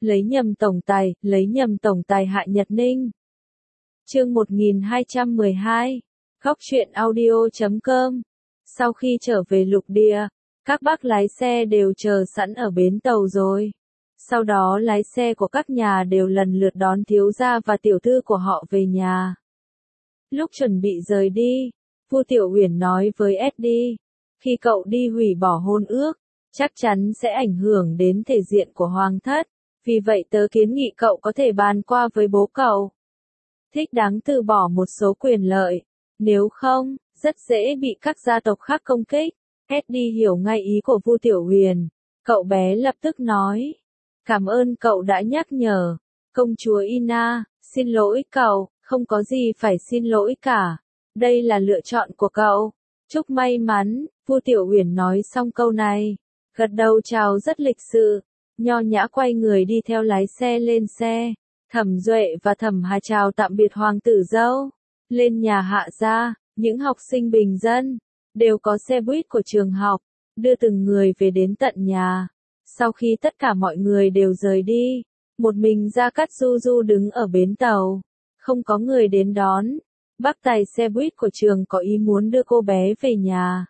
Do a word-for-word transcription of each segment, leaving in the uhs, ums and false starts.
lấy nhầm tổng tài, lấy nhầm tổng tài Hạ Nhật Ninh. Chương một nghìn hai trăm mười hai, Góc truyện audio chấm com. Sau khi trở về lục địa, các bác lái xe đều chờ sẵn ở bến tàu rồi. Sau đó lái xe của các nhà đều lần lượt đón thiếu gia và tiểu thư của họ về nhà. Lúc chuẩn bị rời đi, Vu Tiểu Uyển nói với Eddie, khi cậu đi hủy bỏ hôn ước, chắc chắn sẽ ảnh hưởng đến thể diện của hoàng thất, vì vậy tớ kiến nghị cậu có thể bàn qua với bố cậu. Thích đáng từ bỏ một số quyền lợi, nếu không, rất dễ bị các gia tộc khác công kích. Eddie hiểu ngay ý của Vu Tiểu Uyển, cậu bé lập tức nói, cảm ơn cậu đã nhắc nhở, công chúa Ina, xin lỗi cậu, không có gì phải xin lỗi cả, đây là lựa chọn của cậu, chúc may mắn. Vu Tiểu Uyển nói xong câu này, gật đầu chào rất lịch sự, nho nhã quay người đi theo lái xe lên xe. Thẩm Duệ và Thẩm Hà chào tạm biệt hoàng tử dâu, lên nhà Hạ gia, những học sinh bình dân đều có xe buýt của trường học, đưa từng người về đến tận nhà. Sau khi tất cả mọi người đều rời đi, một mình Gia Cát Du Du đứng ở bến tàu, không có người đến đón. Bác tài xe buýt của trường có ý muốn đưa cô bé về nhà,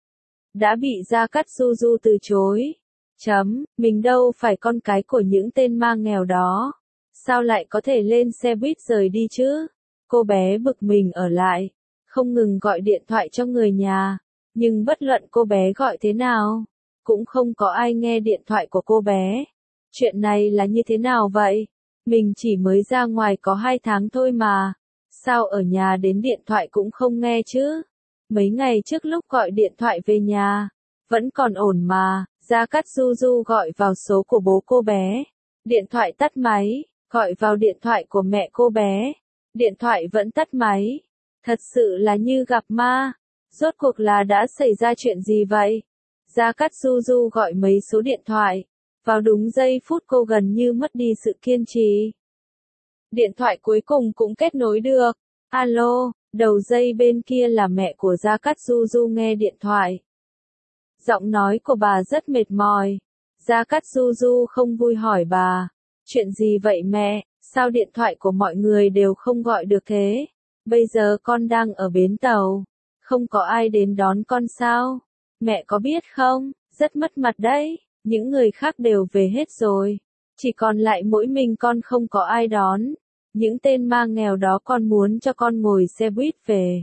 đã bị Gia Cát Du Du từ chối. Chấm, mình đâu phải con cái của những tên ma nghèo đó, sao lại có thể lên xe buýt rời đi chứ? Cô bé bực mình ở lại, không ngừng gọi điện thoại cho người nhà, nhưng bất luận cô bé gọi thế nào, cũng không có ai nghe điện thoại của cô bé. Chuyện này là như thế nào vậy? Mình chỉ mới ra ngoài có hai tháng thôi mà, sao ở nhà đến điện thoại cũng không nghe chứ? Mấy ngày trước lúc gọi điện thoại về nhà, vẫn còn ổn mà. Gia Cát Du Du gọi vào số của bố cô bé, điện thoại tắt máy, gọi vào điện thoại của mẹ cô bé, điện thoại vẫn tắt máy. Thật sự là như gặp ma. Rốt cuộc là đã xảy ra chuyện gì vậy? Gia Cát Du Du gọi mấy số điện thoại, vào đúng giây phút cô gần như mất đi sự kiên trì. Điện thoại cuối cùng cũng kết nối được. Alo, đầu dây bên kia là mẹ của Gia Cát Du Du nghe điện thoại. Giọng nói của bà rất mệt mỏi. Gia Cát Du Du không vui hỏi bà, chuyện gì vậy mẹ, sao điện thoại của mọi người đều không gọi được thế? Bây giờ con đang ở bến tàu, không có ai đến đón con sao? Mẹ có biết không, rất mất mặt đấy, những người khác đều về hết rồi, chỉ còn lại mỗi mình con không có ai đón. Những tên ma nghèo đó con muốn cho con ngồi xe buýt về.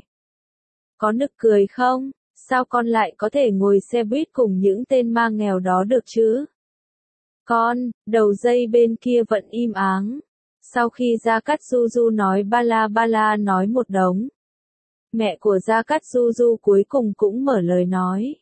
Có nực cười không? Sao con lại có thể ngồi xe buýt cùng những tên ma nghèo đó được chứ? Con, đầu dây bên kia vẫn im ắng. Sau khi Gia Cát Du Du nói ba la ba la nói một đống, mẹ của Gia Cát Du Du cuối cùng cũng mở lời nói.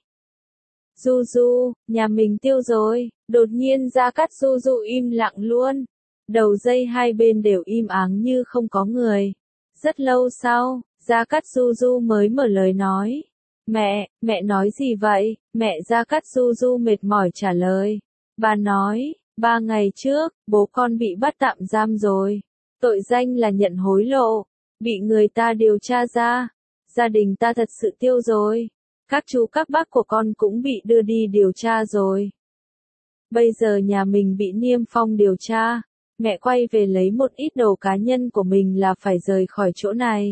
Du Du, nhà mình tiêu rồi. Đột nhiên Gia Cát Du Du im lặng luôn. Đầu dây hai bên đều im ắng như không có người. Rất lâu sau, Gia Cát Du Du mới mở lời nói. Mẹ, mẹ nói gì vậy? Mẹ Gia Cát Du Du mệt mỏi trả lời. Bà nói, ba ngày trước, bố con bị bắt tạm giam rồi. Tội danh là nhận hối lộ. Bị người ta điều tra ra. Gia đình ta thật sự tiêu rồi. Các chú các bác của con cũng bị đưa đi điều tra rồi. Bây giờ nhà mình bị niêm phong điều tra. Mẹ quay về lấy một ít đồ cá nhân của mình là phải rời khỏi chỗ này.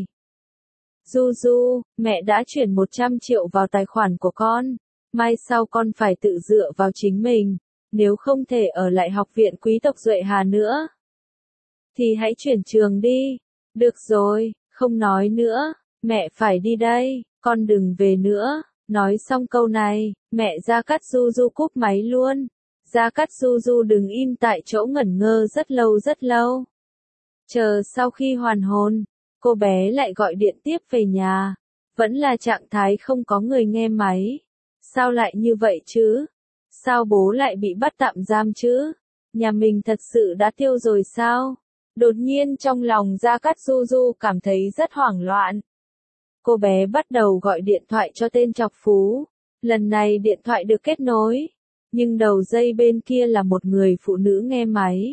Du Du, mẹ đã chuyển một trăm triệu vào tài khoản của con. Mai sau con phải tự dựa vào chính mình. Nếu không thể ở lại học viện quý tộc Duệ Hà nữa, thì hãy chuyển trường đi. Được rồi, không nói nữa. Mẹ phải đi đây, con đừng về nữa. Nói xong câu này, mẹ Gia Cát Du Du cúp máy luôn. Gia Cát Du Du đứng im tại chỗ ngẩn ngơ rất lâu rất lâu. Chờ sau khi hoàn hồn, cô bé lại gọi điện tiếp về nhà. Vẫn là trạng thái không có người nghe máy. Sao lại như vậy chứ? Sao bố lại bị bắt tạm giam chứ? Nhà mình thật sự đã tiêu rồi sao? Đột nhiên trong lòng Gia Cát Du Du cảm thấy rất hoảng loạn. Cô bé bắt đầu gọi điện thoại cho tên trọc phú. Lần này điện thoại được kết nối, nhưng đầu dây bên kia là một người phụ nữ nghe máy.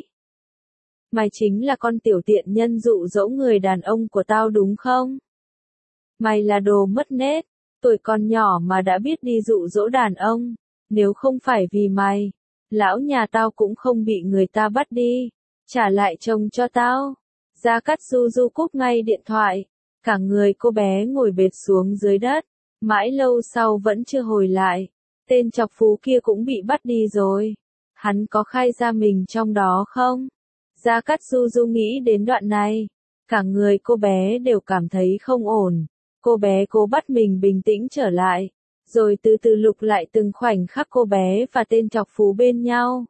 Mày chính là con tiểu tiện nhân dụ dỗ người đàn ông của tao đúng không? Mày là đồ mất nết, tuổi còn nhỏ mà đã biết đi dụ dỗ đàn ông. Nếu không phải vì mày, lão nhà tao cũng không bị người ta bắt đi, trả lại chồng cho tao. Gia Cát Du Du cúp ngay điện thoại, cả người cô bé ngồi bệt xuống dưới đất, mãi lâu sau vẫn chưa hồi lại. Tên chọc phú kia cũng bị bắt đi rồi. Hắn có khai ra mình trong đó không? Gia Cát Du Du nghĩ đến đoạn này, cả người cô bé đều cảm thấy không ổn. Cô bé cố bắt mình bình tĩnh trở lại, rồi từ từ lục lại từng khoảnh khắc cô bé và tên chọc phú bên nhau.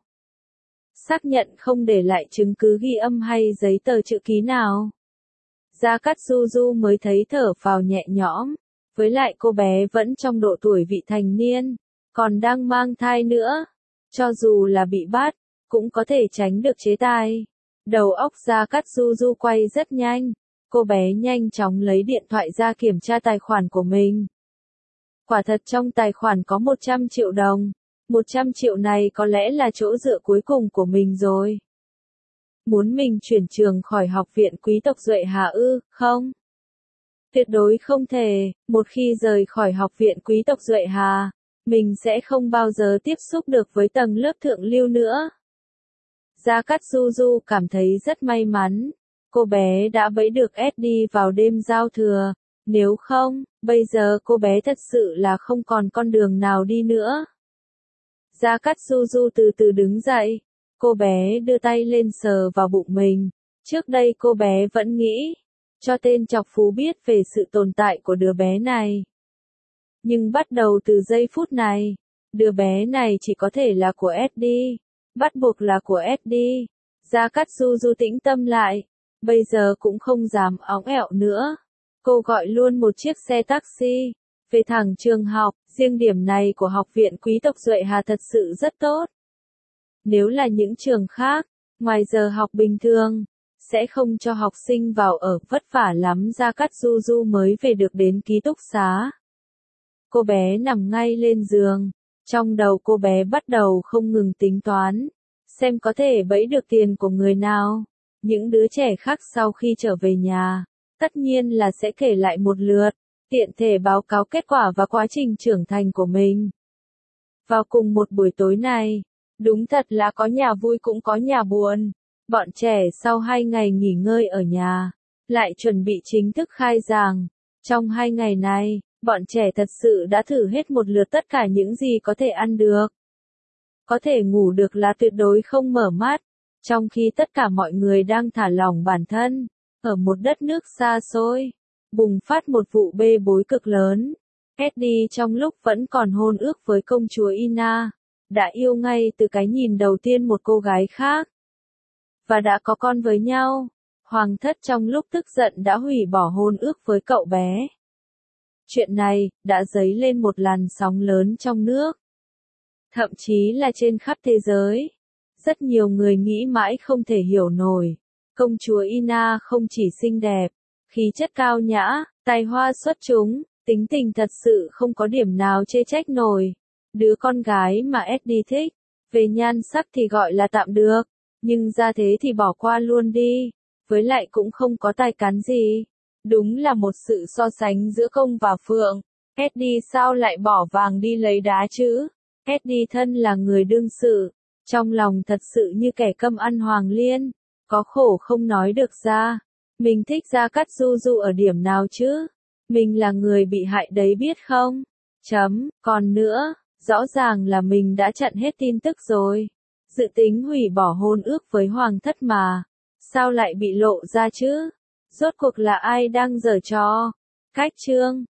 Xác nhận không để lại chứng cứ ghi âm hay giấy tờ chữ ký nào. Gia Cát Du Du mới thấy thở phào nhẹ nhõm, với lại cô bé vẫn trong độ tuổi vị thành niên, còn đang mang thai nữa. Cho dù là bị bắt, cũng có thể tránh được chế tài. Đầu óc Gia Cát Du Du quay rất nhanh, cô bé nhanh chóng lấy điện thoại ra kiểm tra tài khoản của mình. Quả thật trong tài khoản có một trăm triệu đồng, một trăm triệu này có lẽ là chỗ dựa cuối cùng của mình rồi. Muốn mình chuyển trường khỏi học viện quý tộc Duệ Hà ư, không? Tuyệt đối không thể, một khi rời khỏi học viện quý tộc Duệ Hà, mình sẽ không bao giờ tiếp xúc được với tầng lớp thượng lưu nữa. Gia Cát Du Du cảm thấy rất may mắn, cô bé đã bẫy được ét đê vào đêm giao thừa, nếu không, bây giờ cô bé thật sự là không còn con đường nào đi nữa. Gia Cát Du Du từ từ đứng dậy, cô bé đưa tay lên sờ vào bụng mình, trước đây cô bé vẫn nghĩ, cho tên chọc phú biết về sự tồn tại của đứa bé này. Nhưng bắt đầu từ giây phút này, đứa bé này chỉ có thể là của ét đê, bắt buộc là của ét đê. Gia Cát Du Du tĩnh tâm lại, bây giờ cũng không dám óng ẹo nữa. Cô gọi luôn một chiếc xe taxi, về thẳng trường học, riêng điểm này của học viện quý tộc Duệ Hà thật sự rất tốt. Nếu là những trường khác, ngoài giờ học bình thường, sẽ không cho học sinh vào ở, vất vả lắm. Gia Cát Du Du mới về được đến ký túc xá. Cô bé nằm ngay lên giường, trong đầu cô bé bắt đầu không ngừng tính toán, xem có thể bẫy được tiền của người nào. Những đứa trẻ khác sau khi trở về nhà, tất nhiên là sẽ kể lại một lượt, tiện thể báo cáo kết quả và quá trình trưởng thành của mình. Vào cùng một buổi tối này, đúng thật là có nhà vui cũng có nhà buồn. Bọn trẻ sau hai ngày nghỉ ngơi ở nhà, lại chuẩn bị chính thức khai giảng. Trong hai ngày này, bọn trẻ thật sự đã thử hết một lượt tất cả những gì có thể ăn được. Có thể ngủ được là tuyệt đối không mở mắt, trong khi tất cả mọi người đang thả lỏng bản thân. Ở một đất nước xa xôi, bùng phát một vụ bê bối cực lớn. ét đê trong lúc vẫn còn hôn ước với công chúa Ina, đã yêu ngay từ cái nhìn đầu tiên một cô gái khác. Và đã có con với nhau. Hoàng thất trong lúc tức giận đã hủy bỏ hôn ước với cậu bé. Chuyện này đã dấy lên một làn sóng lớn trong nước, thậm chí là trên khắp thế giới. Rất nhiều người nghĩ mãi không thể hiểu nổi. Công chúa Ina không chỉ xinh đẹp, khí chất cao nhã, tài hoa xuất chúng, tính tình thật sự không có điểm nào chê trách nổi. Đứa con gái mà ét đê thích, về nhan sắc thì gọi là tạm được, nhưng ra thế thì bỏ qua luôn đi, với lại cũng không có tài cán gì. Đúng là một sự so sánh giữa công và phượng. ét đê sao lại bỏ vàng đi lấy đá chứ? ét đê thân là người đương sự, trong lòng thật sự như kẻ câm ăn hoàng liên, có khổ không nói được ra. Mình thích Gia Cát Du Du ở điểm nào chứ? Mình là người bị hại đấy biết không? Chấm, còn nữa, rõ ràng là mình đã chặn hết tin tức rồi. Dự tính hủy bỏ hôn ước với hoàng thất mà, sao lại bị lộ ra chứ? Rốt cuộc là ai đang giở trò? Cách chương